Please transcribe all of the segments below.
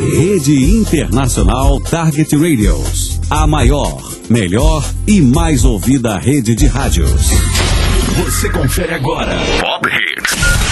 Rede Internacional Target Radios. A maior, melhor e mais ouvida rede de rádios. Você confere agora. Pop Hits.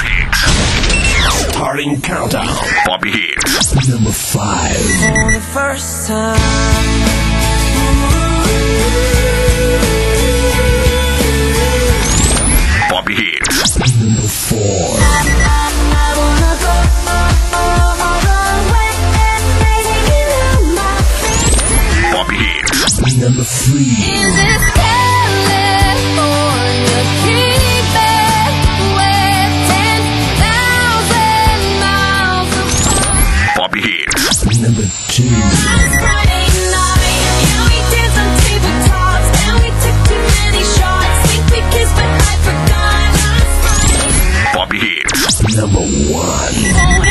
Starting Countdown. Pop Hits. Number 5. For the first time. Pop Hits. Number 4. Pop Hits. Number 3. Pop Hits. Number 2. Pop Hits. Number 1.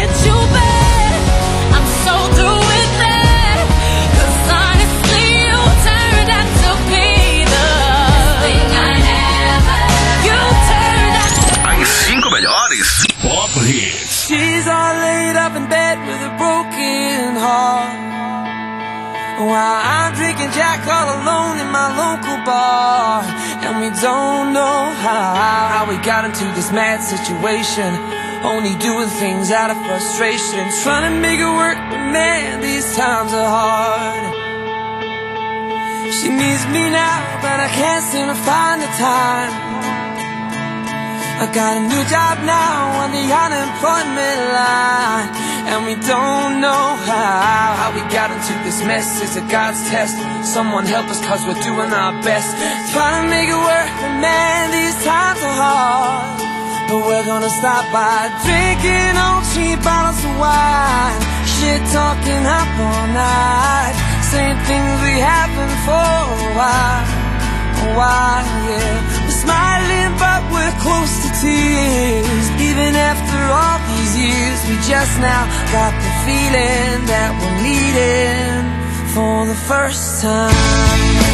As 5 melhores Pop Hits. She's all laid up in bed with a broken heart, while I'm drinking Jack all alone in my local bar. And we don't know how we got into this mad situation, only doing things out of frustration, trying to make it work, but man, these times are hard. She needs me now, but I can't seem to find the time. I got a new job now on the unemployment line, and we don't know how we got into this mess. Is it God's test? Someone help us, cause we're doing our best, trying to make it work, but man, these times are hard. But we're gonna stop by drinking old cheap bottles of wine, shit talking up all night, saying things we haven't for a while, yeah. We're smiling but we're close to tears, even after all these years. We just now got the feeling that we're meeting for the first time.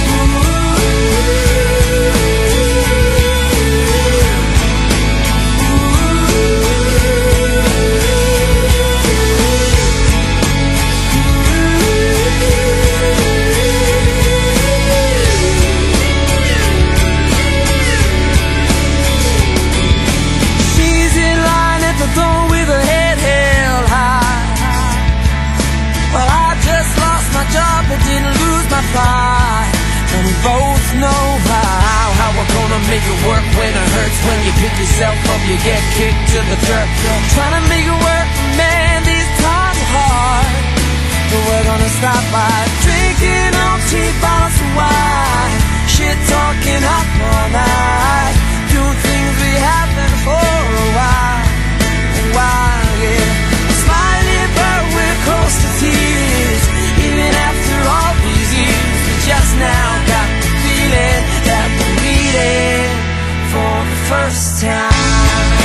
With her head held high, well, I just lost my job but didn't lose my pride. And we both know how we're gonna make it work when it hurts. When you pick yourself up, you get kicked to the dirt. Trying to make it work, man, these times are hard. But we're gonna stop by drinking on cheap bottles of wine, shit talking up all night, doing things we haven't for a while, yeah. Smiling but we're close to tears, even after all these years. We just now got the feeling that we're meeting for the first time.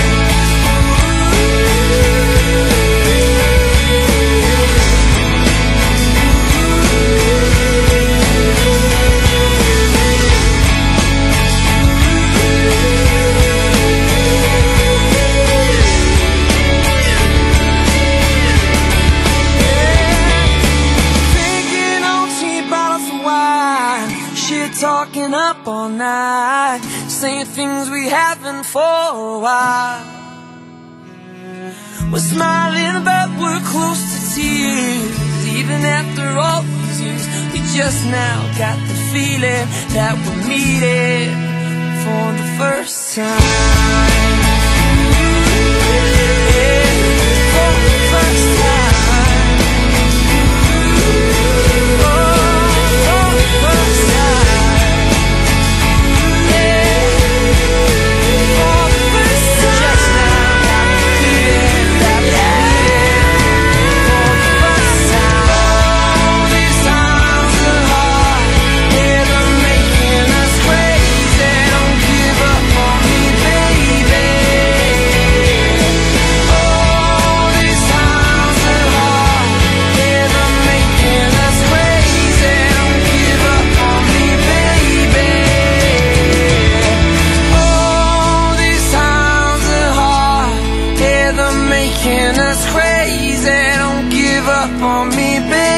Talking up all night, saying things we haven't for a while. We're smiling but we're close to tears, even after all these years. We just now got the feeling that we're meeting for the first time. Yeah, for the first time. Making us crazy, don't give give up on me,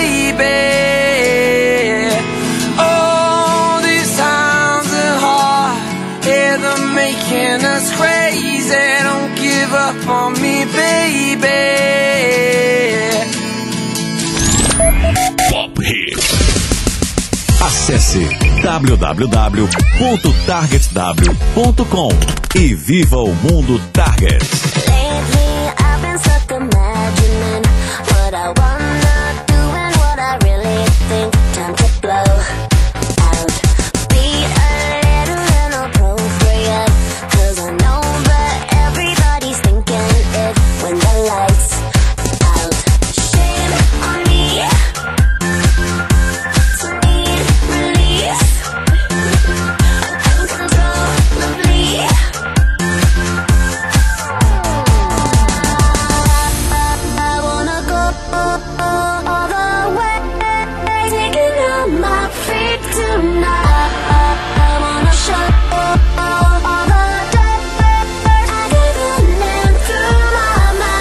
baby. Oh, these times are hard, yeah, they're making us crazy. Don't give up on me, baby. Pop Hits. Acesse www.targetw.com e viva o mundo Target. Lately I've been stuck imagining what I wanna do and what I really think. Time to blow out. Be a little inappropriate, 'cause I know that everybody's thinking it when the lights out. Shame on me to need release. Uncontrollably. I wanna go all the way, taking on my feet tonight. I wanna show all the dirt I've given in through my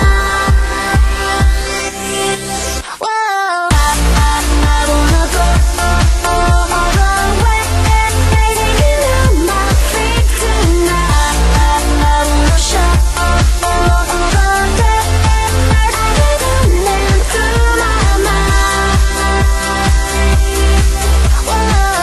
mind. Whoa, I wanna go all the way, taking on my feet tonight. I wanna show all the dirt I've given in through my mind. Whoa.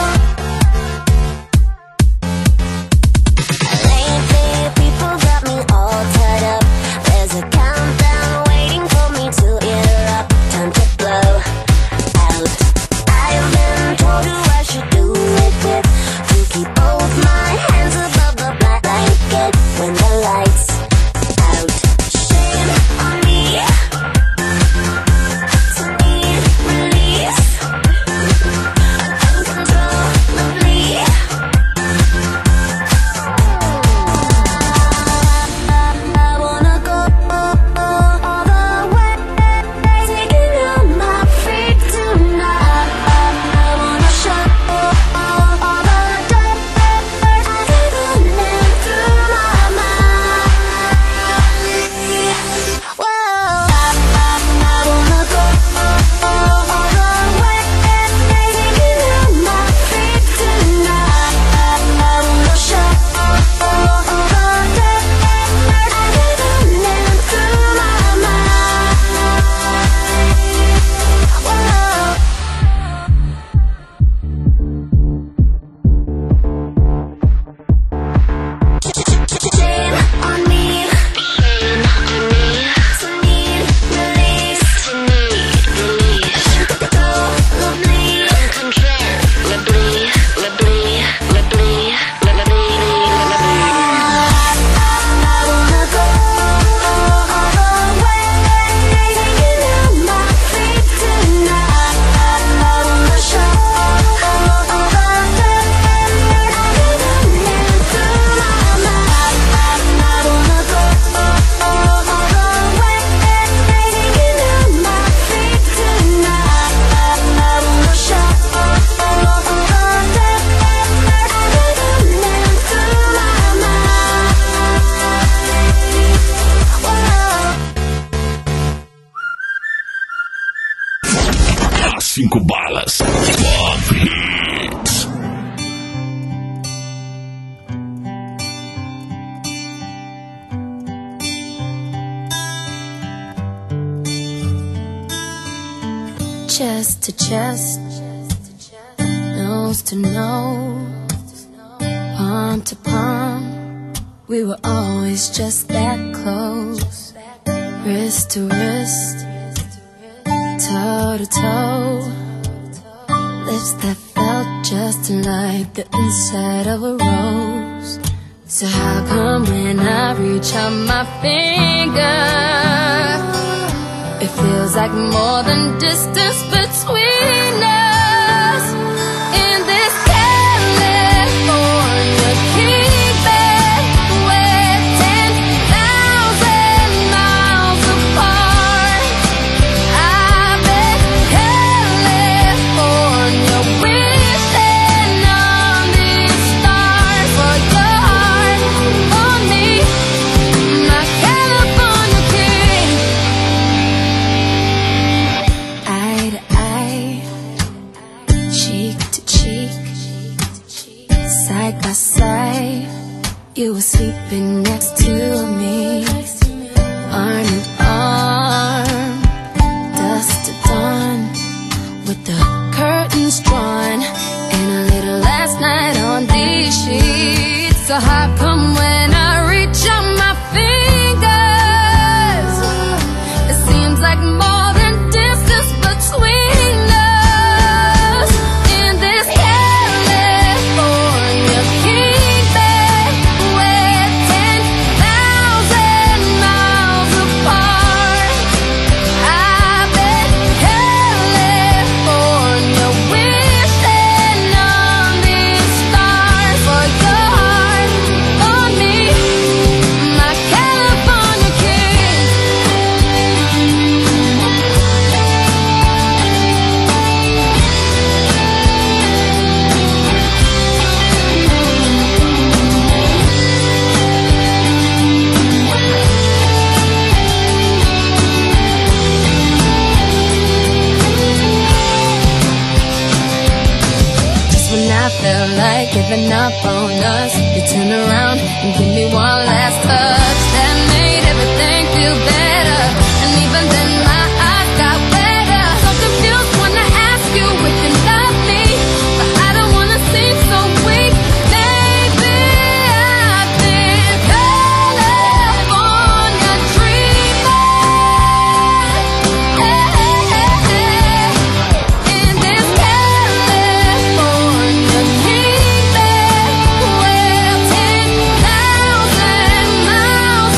Lately, people got me all tied up. There's a countdown waiting for me to erupt. Time to blow out. I've been told who I should do it with, to keep both my hands above the black blanket when the lights out. Shame on me to need release. Uncontrollably. I wanna go all the way, taking on my feet tonight. I wanna show all the dirt I've given in through my mind. Whoa, I wanna go all the way, taking on my feet tonight. I wanna show all the dirt I've given in through my mind. Whoa. Shame on me to need release. I wanna go all the way, taking on my feet tonight. I wanna show all the dirt I've given in through my mind. I wanna go all the way, taking on my feet tonight. I wanna show all the dirt I've given in through my mind. Whoa. As 5 balas. Pop Hits. Chest to chest, nose to nose, palm to palm. We were always just that close. Wrist to wrist, toe to toe. Lips that felt just like the inside of a rose. So how come when I reach out my finger, it feels like more than distance between us? In this California kingdom, we're 10,000 miles apart. I bet California wishing on these stars for your heart, for me, my California king. giving up on us. You turn around and give me one last touch. That made everything feel better. And even then my eyes got wetter. So confused when I ask you if you love me, but I don't wanna seem so weak. Maybe I've been California dreaming. In this California kingdom, where 10,000 miles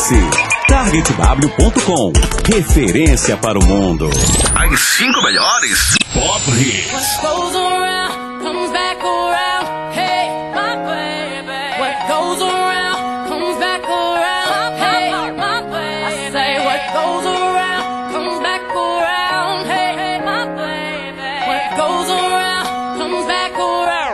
Acesse targetw.com. Referência para o mundo. As 5 melhores Pop Hits. What goes around comes back around. Hey, my baby. What goes around comes back around. Hey, my baby. I say what goes around comes back around. Hey, my baby. What goes around comes back around.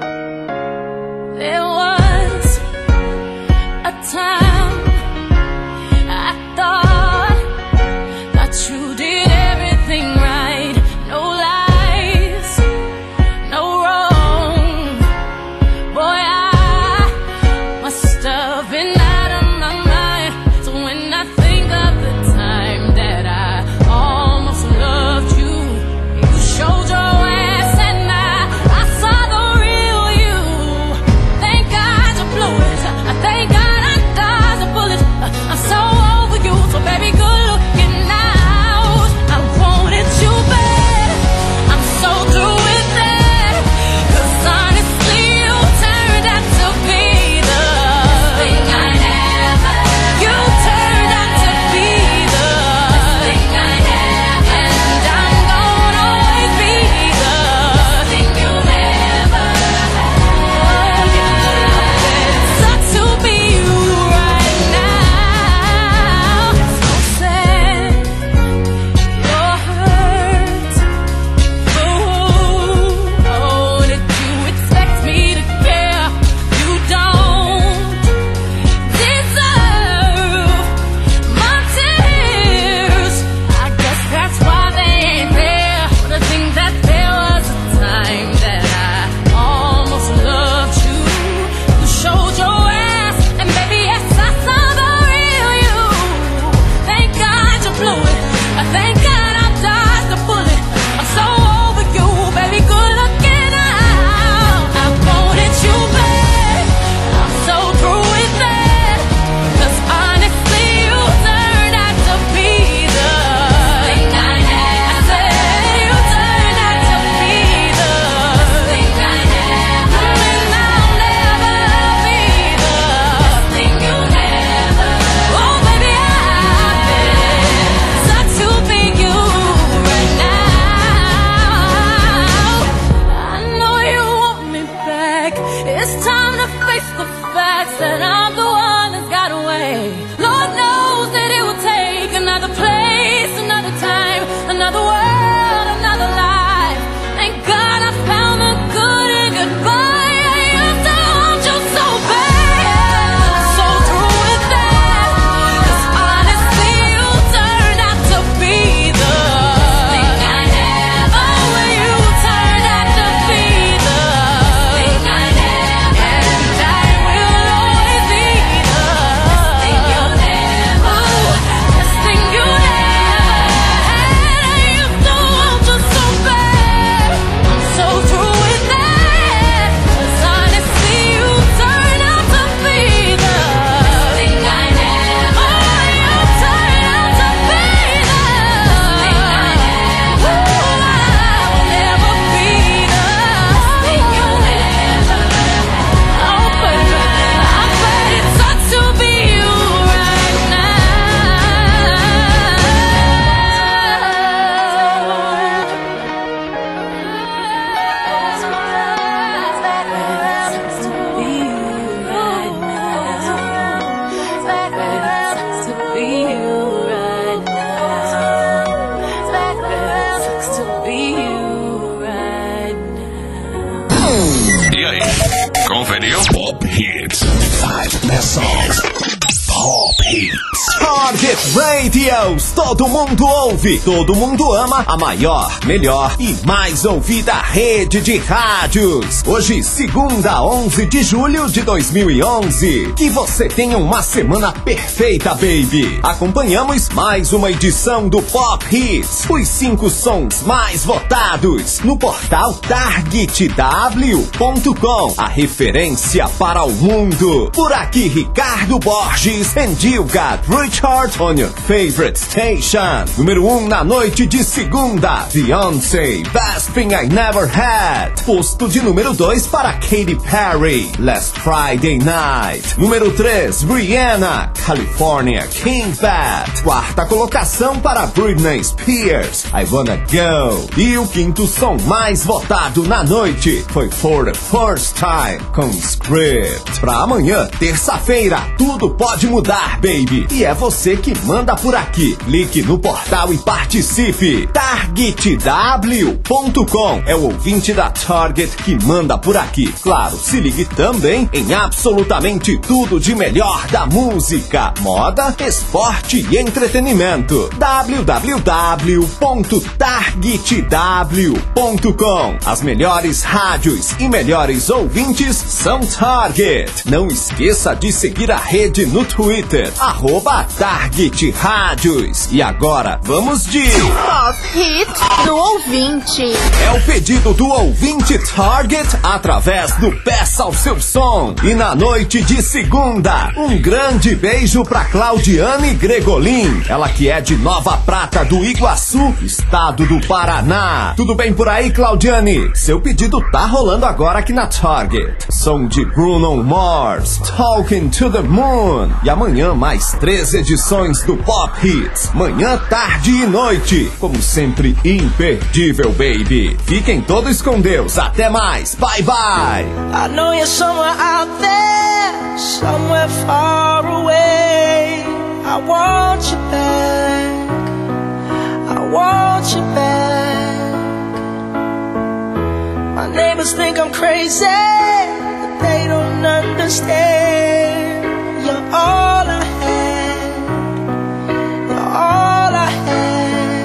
There was a time I thought that you did everything right. No lies, no wrong. Boy, I must have been out of my mind. So when I think of the time that I almost loved you, you showed your ass and I saw the real you. Thank God you blew it. Thank God I dodged a bullet. I'm so over you, so baby, good looking out. I wanted you bad. I'm so through with that. 'Cause honestly, you turned out to be the thing I never. You turned out to be the thing I never. And I'm gonna always be the thing you never had. It sucks to be you right now. So sad, you're hurt. Oh, did you expect me to care? You don't deserve my tears. I guess that's why they ain't there. But I think that there was a time that I almost loved you. You showed your ass, and baby, yes, I saw the real you. Thank God you blew it. Thank God I dodged the bullet. I'm so over you, baby, good looking out. I wanted you back. I'm so through with that. 'Cause honestly, you turned out to be the thing I never. You turned out to be the thing I never. And I'll never be the thing you never. Oh, baby, sucks to be you right now. I know you want me back. It's time to face the facts that I'm the one that's got away. Lord knows that it will take another place, another time, another world, another life. Thank God I found the good in goodbye. I used to want you so bad. I'm so through with that. 'Cause honestly, you turned out to be the thing I never. Oh, you turned out to be the thing I never. And I will always be the thing you never. This thing you never had. I used to want you so bad. I'm so through with that. 'Cause honestly, you turned out to be the thing I never. Oh, you turned out to be the thing I never. Ooh, I will never be the thing you never. Oh, baby, I bet it sucks to be you right E aí, conferiu? Pop Hits. 5 best songs. Pop Hits. Target Radios, todo mundo ouve, todo mundo ama a maior, melhor e mais ouvida rede de rádios. Hoje, segunda, 11 de julho de 2011. Que você tenha uma semana perfeita, baby. Acompanhamos mais uma edição do Pop Hits, os 5 sons mais votados no portal targetw.com, a referência para o mundo. Por aqui, Ricardo Borges and You Got Richard on your favorite station. Número 1 na noite de segunda, Beyoncé, Best Thing I Never Had. Posto de número 2 para Katy Perry, Last Friday Night. Número 3, Rihanna, California, King Bad. Quarta colocação para Britney Spears, I Wanna Go. E o quinto som mais votado na noite foi For the First Time, com Script. Pra amanhã, terça-feira, tudo pode mudar, baby. E é você que manda por aqui. Clique no portal e participe. TargetW.com é o ouvinte da Target que manda por aqui. Claro, se ligue também em absolutamente tudo de melhor da música, moda, esporte e entretenimento. www.targetw.com. As melhores rádios e melhores ouvintes são Target. Não esqueça de seguir a rede no Twitter, @Target Rádios. E agora, vamos de Top Hit do ouvinte. É o pedido do ouvinte Target através do Peça ao Seu Som. E na noite de segunda, um grande beijo pra Claudiane Gregolin. Ela que é de Nova Prata do Iguaçu, estado do Paraná. Tudo bem por aí, Claudiane? Seu pedido tá rolando agora aqui na Target. Som de Bruno Mars, Talking to the Moon. E amanhã mais 3 edições do Pop Hits. Manhã, tarde e noite. Como sempre, imperdível, baby. Fiquem todos com Deus. Até mais. Bye, bye. I know you're somewhere out there, somewhere far away. I want you back, I want you back. My neighbors think I'm crazy, but they don't understand. You're all I had, you're all I had.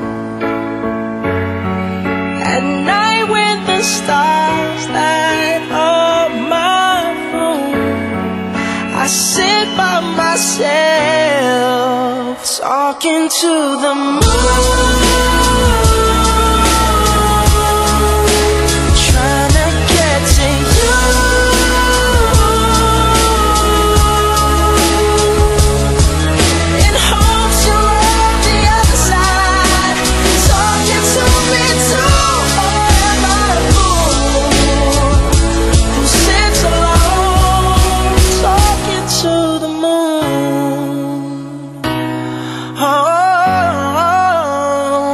At night when the stars light up my room, I sit by myself, talking to the moon. Oh,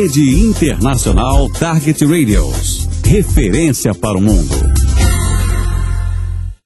Rede Internacional Target Radios. Referência para o mundo.